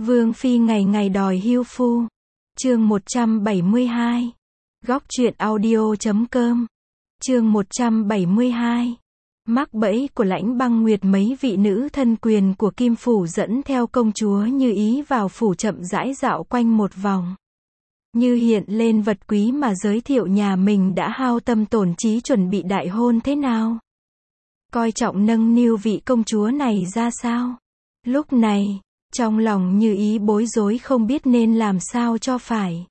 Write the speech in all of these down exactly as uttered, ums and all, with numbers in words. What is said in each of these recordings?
Vương phi ngày ngày đòi hưu phu. Chương một trăm bảy mươi hai. Góc truyện audio chấm com. Chương một trăm bảy mươi hai. Mắc bẫy của Lãnh Băng Nguyệt. Mấy vị nữ thân quyền của Kim phủ dẫn theo công chúa Như Ý vào phủ chậm rãi dạo quanh một vòng. Như hiện lên vật quý mà giới thiệu nhà mình đã hao tâm tổn trí chuẩn bị đại hôn thế nào. Coi trọng nâng niu vị công chúa này ra sao. Lúc này, trong lòng Như Ý bối rối không biết nên làm sao cho phải.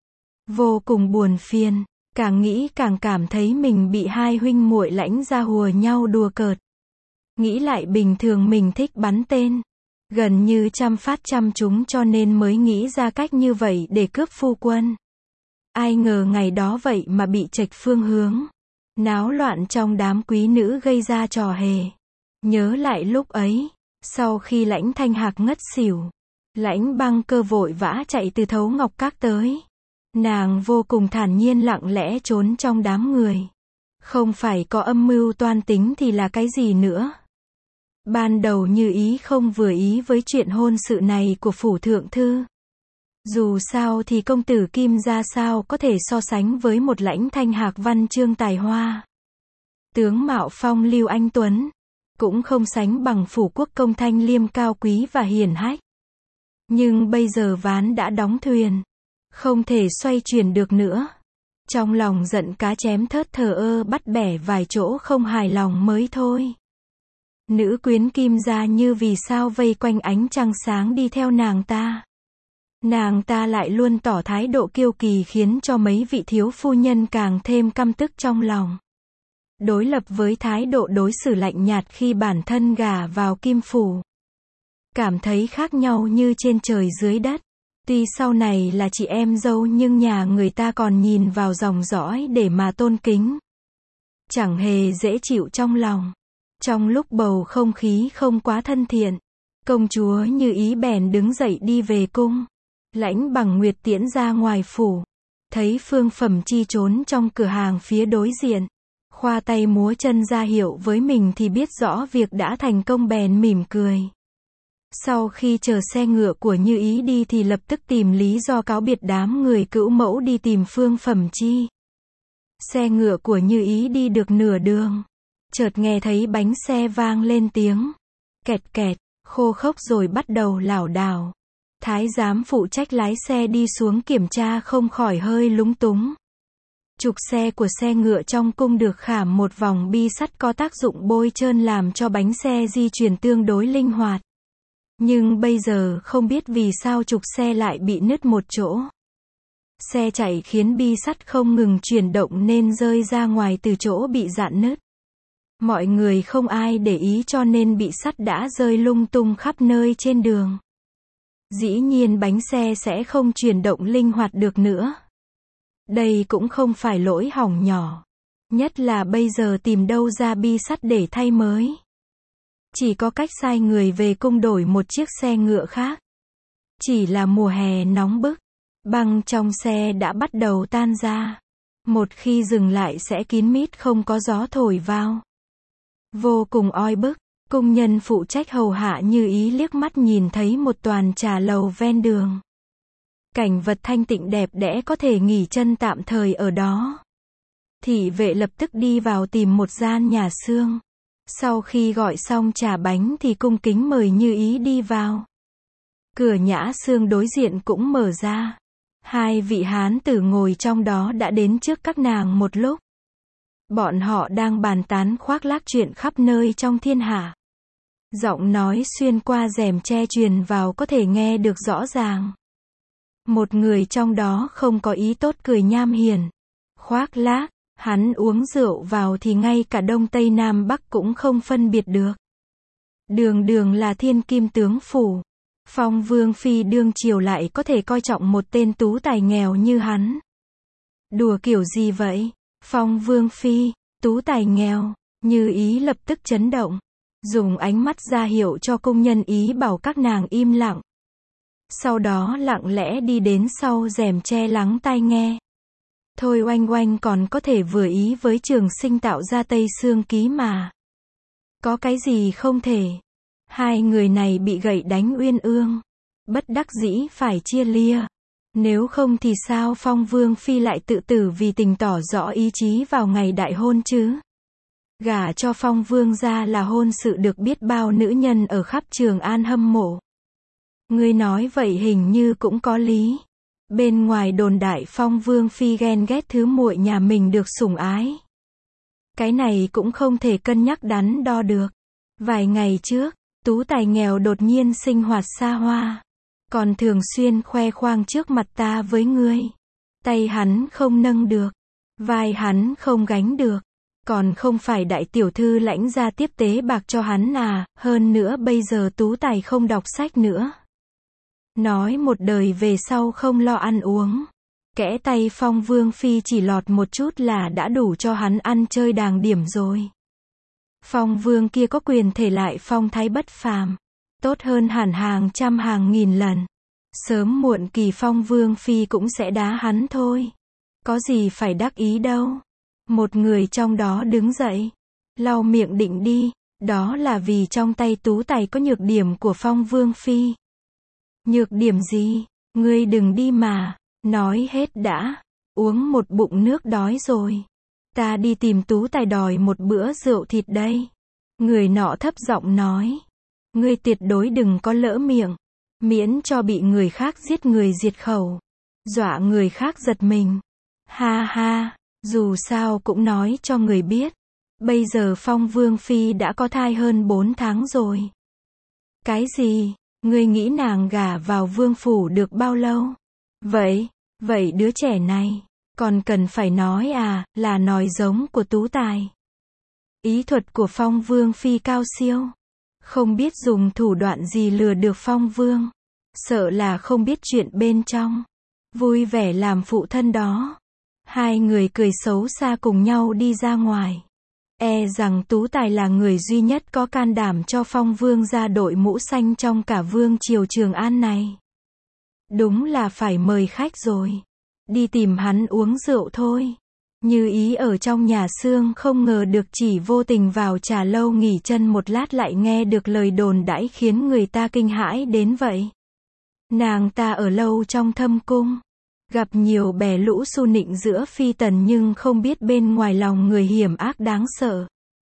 Vô cùng buồn phiền, càng nghĩ càng cảm thấy mình bị hai huynh muội Lãnh gia hùa nhau đùa cợt. Nghĩ lại bình thường mình thích bắn tên, gần như trăm phát trăm trúng cho nên mới nghĩ ra cách như vậy để cướp phu quân. Ai ngờ ngày đó vậy mà bị chệch phương hướng. Náo loạn trong đám quý nữ gây ra trò hề. Nhớ lại lúc ấy, sau khi Lãnh Thanh Hạc ngất xỉu, Lãnh Băng Cơ vội vã chạy từ Thấu Ngọc Các tới. Nàng vô cùng thản nhiên lặng lẽ trốn trong đám người. Không phải có âm mưu toan tính thì là cái gì nữa. Ban đầu Như Ý không vừa ý với chuyện hôn sự này của phủ thượng thư. Dù sao thì công tử Kim gia sao có thể so sánh với một Lãnh Thanh Hạc văn chương tài hoa. Tướng mạo phong lưu anh tuấn, cũng không sánh bằng phủ quốc công Thanh Liêm cao quý và hiển hách. Nhưng bây giờ ván đã đóng thuyền, không thể xoay chuyển được nữa. Trong lòng giận cá chém thớt thờ ơ bắt bẻ vài chỗ không hài lòng mới thôi. Nữ quyến Kim gia như vì sao vây quanh ánh trăng sáng đi theo nàng ta. Nàng ta lại luôn tỏ thái độ kiêu kỳ khiến cho mấy vị thiếu phu nhân càng thêm căm tức trong lòng. Đối lập với thái độ đối xử lạnh nhạt khi bản thân gả vào Kim phủ. Cảm thấy khác nhau như trên trời dưới đất. Tuy sau này là chị em dâu nhưng nhà người ta còn nhìn vào dòng dõi để mà tôn kính. Chẳng hề dễ chịu trong lòng. Trong lúc bầu không khí không quá thân thiện, công chúa Như Ý bèn đứng dậy đi về cung. Lãnh Bằng Nguyệt tiễn ra ngoài phủ. Thấy Phương Phẩm Chi trốn trong cửa hàng phía đối diện. Khoa tay múa chân ra hiệu với mình thì biết rõ việc đã thành công bèn mỉm cười. Sau khi chờ xe ngựa của Như Ý đi thì lập tức tìm lý do cáo biệt đám người cữu mẫu đi tìm Phương Phẩm Chi. Xe ngựa của Như Ý đi được nửa đường. Chợt nghe thấy bánh xe vang lên tiếng. Kẹt kẹt, khô khốc rồi bắt đầu lảo đảo. Thái giám phụ trách lái xe đi xuống kiểm tra không khỏi hơi lúng túng. Trục xe của xe ngựa trong cung được khảm một vòng bi sắt có tác dụng bôi trơn làm cho bánh xe di chuyển tương đối linh hoạt. Nhưng bây giờ không biết vì sao trục xe lại bị nứt một chỗ. Xe chạy khiến bi sắt không ngừng chuyển động nên rơi ra ngoài từ chỗ bị rạn nứt. Mọi người không ai để ý cho nên bị sắt đã rơi lung tung khắp nơi trên đường. Dĩ nhiên bánh xe sẽ không chuyển động linh hoạt được nữa. Đây cũng không phải lỗi hỏng nhỏ. Nhất là bây giờ tìm đâu ra bi sắt để thay mới. Chỉ có cách sai người về cung đổi một chiếc xe ngựa khác. Chỉ là mùa hè nóng bức. Băng trong xe đã bắt đầu tan ra. Một khi dừng lại sẽ kín mít không có gió thổi vào. Vô cùng oi bức. Cung nhân phụ trách hầu hạ Như Ý liếc mắt nhìn thấy một toàn trà lầu ven đường. Cảnh vật thanh tịnh đẹp đẽ có thể nghỉ chân tạm thời ở đó. Thị vệ lập tức đi vào tìm một gian nhà xương. Sau khi gọi xong trà bánh thì cung kính mời Như Ý đi vào. Cửa nhã xương đối diện cũng mở ra. Hai vị hán tử ngồi trong đó đã đến trước các nàng một lúc. Bọn họ đang bàn tán khoác lác chuyện khắp nơi trong thiên hạ. Giọng nói xuyên qua rèm che truyền vào có thể nghe được rõ ràng. Một người trong đó không có ý tốt cười nham hiền. Khoác lác, hắn uống rượu vào thì ngay cả Đông Tây Nam Bắc cũng không phân biệt được. Đường đường là thiên kim tướng phủ. Phong Vương Phi đương triều lại có thể coi trọng một tên tú tài nghèo như hắn. Đùa kiểu gì vậy? Phong Vương Phi, tú tài nghèo. Như Ý lập tức chấn động. Dùng ánh mắt ra hiệu cho công nhân ý bảo các nàng im lặng. Sau đó lặng lẽ đi đến sau rèm che lắng tai nghe. Thôi oanh oanh còn có thể vừa ý với Trường Sinh tạo ra Tây Xương Ký mà. Có cái gì không thể. Hai người này bị gậy đánh uyên ương. Bất đắc dĩ phải chia lia. Nếu không thì sao Phong Vương Phi lại tự tử vì tình tỏ rõ ý chí vào ngày đại hôn chứ? Gả cho Phong Vương ra là hôn sự được biết bao nữ nhân ở khắp Trường An hâm mộ. Ngươi nói vậy hình như cũng có lý. Bên ngoài đồn đại Phong Vương Phi ghen ghét thứ muội nhà mình được sủng ái. Cái này cũng không thể cân nhắc đắn đo được. Vài ngày trước, tú tài nghèo đột nhiên sinh hoạt xa hoa. Còn thường xuyên khoe khoang trước mặt ta với ngươi. Tay hắn không nâng được. Vai hắn không gánh được. Còn không phải đại tiểu thư lãnh ra tiếp tế bạc cho hắn à, hơn nữa bây giờ tú tài không đọc sách nữa. Nói một đời về sau không lo ăn uống. Kẽ tay Phong Vương Phi chỉ lọt một chút là đã đủ cho hắn ăn chơi đàng điểm rồi. Phong Vương kia có quyền thể lại phong thái bất phàm. Tốt hơn hẳn hàng trăm hàng nghìn lần. Sớm muộn kỳ Phong Vương Phi cũng sẽ đá hắn thôi. Có gì phải đắc ý đâu. Một người trong đó đứng dậy. Lau miệng định đi. Đó là vì trong tay tú tài có nhược điểm của Phong Vương Phi. Nhược điểm gì? Ngươi đừng đi mà. Nói hết đã. Uống một bụng nước đói rồi. Ta đi tìm tú tài đòi một bữa rượu thịt đây. Người nọ thấp giọng nói. Ngươi tuyệt đối đừng có lỡ miệng. Miễn cho bị người khác giết người diệt khẩu. Dọa người khác giật mình. Ha ha, dù sao cũng nói cho người biết. Bây giờ Phong Vương Phi đã có thai hơn bốn tháng rồi. Cái gì? Ngươi nghĩ nàng gả vào vương phủ được bao lâu? Vậy, vậy đứa trẻ này, còn cần phải nói à, là nói giống của tú tài. Ý thuật của Phong Vương Phi cao siêu. Không biết dùng thủ đoạn gì lừa được Phong Vương. Sợ là không biết chuyện bên trong. Vui vẻ làm phụ thân đó. Hai người cười xấu xa cùng nhau đi ra ngoài. E rằng tú tài là người duy nhất có can đảm cho Phong Vương ra đội mũ xanh trong cả vương triều Trường An này. Đúng là phải mời khách rồi. Đi tìm hắn uống rượu thôi. Như ý ở trong nhà xương không ngờ được chỉ vô tình vào trà lâu nghỉ chân một lát lại nghe được lời đồn đãi khiến người ta kinh hãi đến vậy. Nàng ta ở lâu trong thâm cung. Gặp nhiều bè lũ xu nịnh giữa phi tần nhưng không biết bên ngoài lòng người hiểm ác đáng sợ.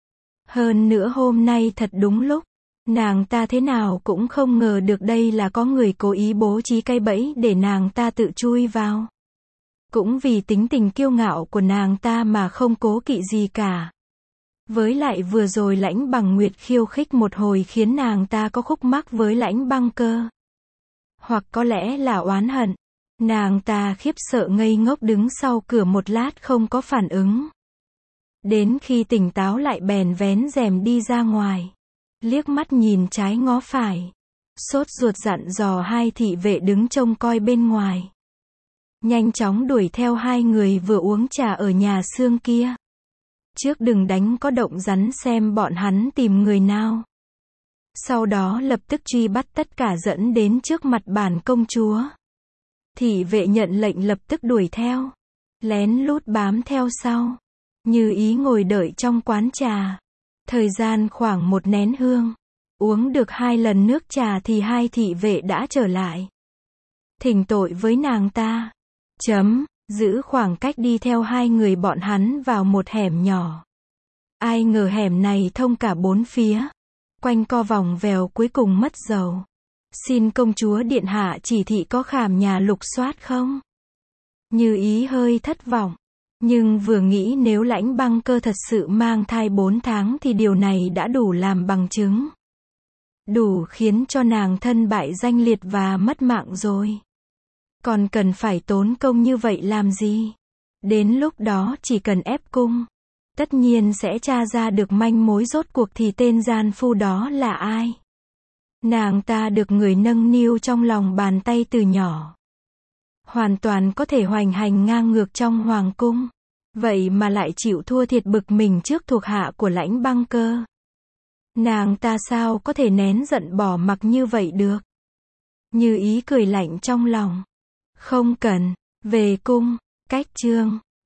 Hơn nữa hôm nay thật đúng lúc. Nàng ta thế nào cũng không ngờ được đây là có người cố ý bố trí cái bẫy để nàng ta tự chui vào. Cũng vì tính tình kiêu ngạo của nàng ta mà không cố kỵ gì cả. Với lại vừa rồi Lãnh Bằng Nguyệt khiêu khích một hồi khiến nàng ta có khúc mắc với Lãnh Băng Cơ. Hoặc có lẽ là oán hận. Nàng ta khiếp sợ ngây ngốc đứng sau cửa một lát không có phản ứng. Đến khi tỉnh táo lại bèn vén rèm đi ra ngoài. Liếc mắt nhìn trái ngó phải. Sốt ruột dặn dò hai thị vệ đứng trông coi bên ngoài. Nhanh chóng đuổi theo hai người vừa uống trà ở nhà xương kia. Trước đừng đánh có động rắn xem bọn hắn tìm người nào. Sau đó lập tức truy bắt tất cả dẫn đến trước mặt bản công chúa. Thị vệ nhận lệnh lập tức đuổi theo. Lén lút bám theo sau. Như ý ngồi đợi trong quán trà. Thời gian khoảng một nén hương. Uống được hai lần nước trà thì hai thị vệ đã trở lại. Thỉnh tội với nàng ta. Chấm, giữ khoảng cách đi theo hai người bọn hắn vào một hẻm nhỏ. Ai ngờ hẻm này thông cả bốn phía. Quanh co vòng vèo cuối cùng mất dầu. Xin công chúa điện hạ chỉ thị có khảm nhà lục soát không? Như ý hơi thất vọng. Nhưng vừa nghĩ nếu Lãnh Băng Cơ thật sự mang thai bốn tháng thì điều này đã đủ làm bằng chứng. Đủ khiến cho nàng thân bại danh liệt và mất mạng rồi. Còn cần phải tốn công như vậy làm gì? Đến lúc đó chỉ cần ép cung. Tất nhiên sẽ tra ra được manh mối rốt cuộc thì tên gian phu đó là ai. Nàng ta được người nâng niu trong lòng bàn tay từ nhỏ. Hoàn toàn có thể hoành hành ngang ngược trong hoàng cung. Vậy mà lại chịu thua thiệt bực mình trước thuộc hạ của Lãnh Băng Cơ. Nàng ta sao có thể nén giận bỏ mặc như vậy được? Như ý cười lạnh trong lòng. Không cần, về cung, cách chương.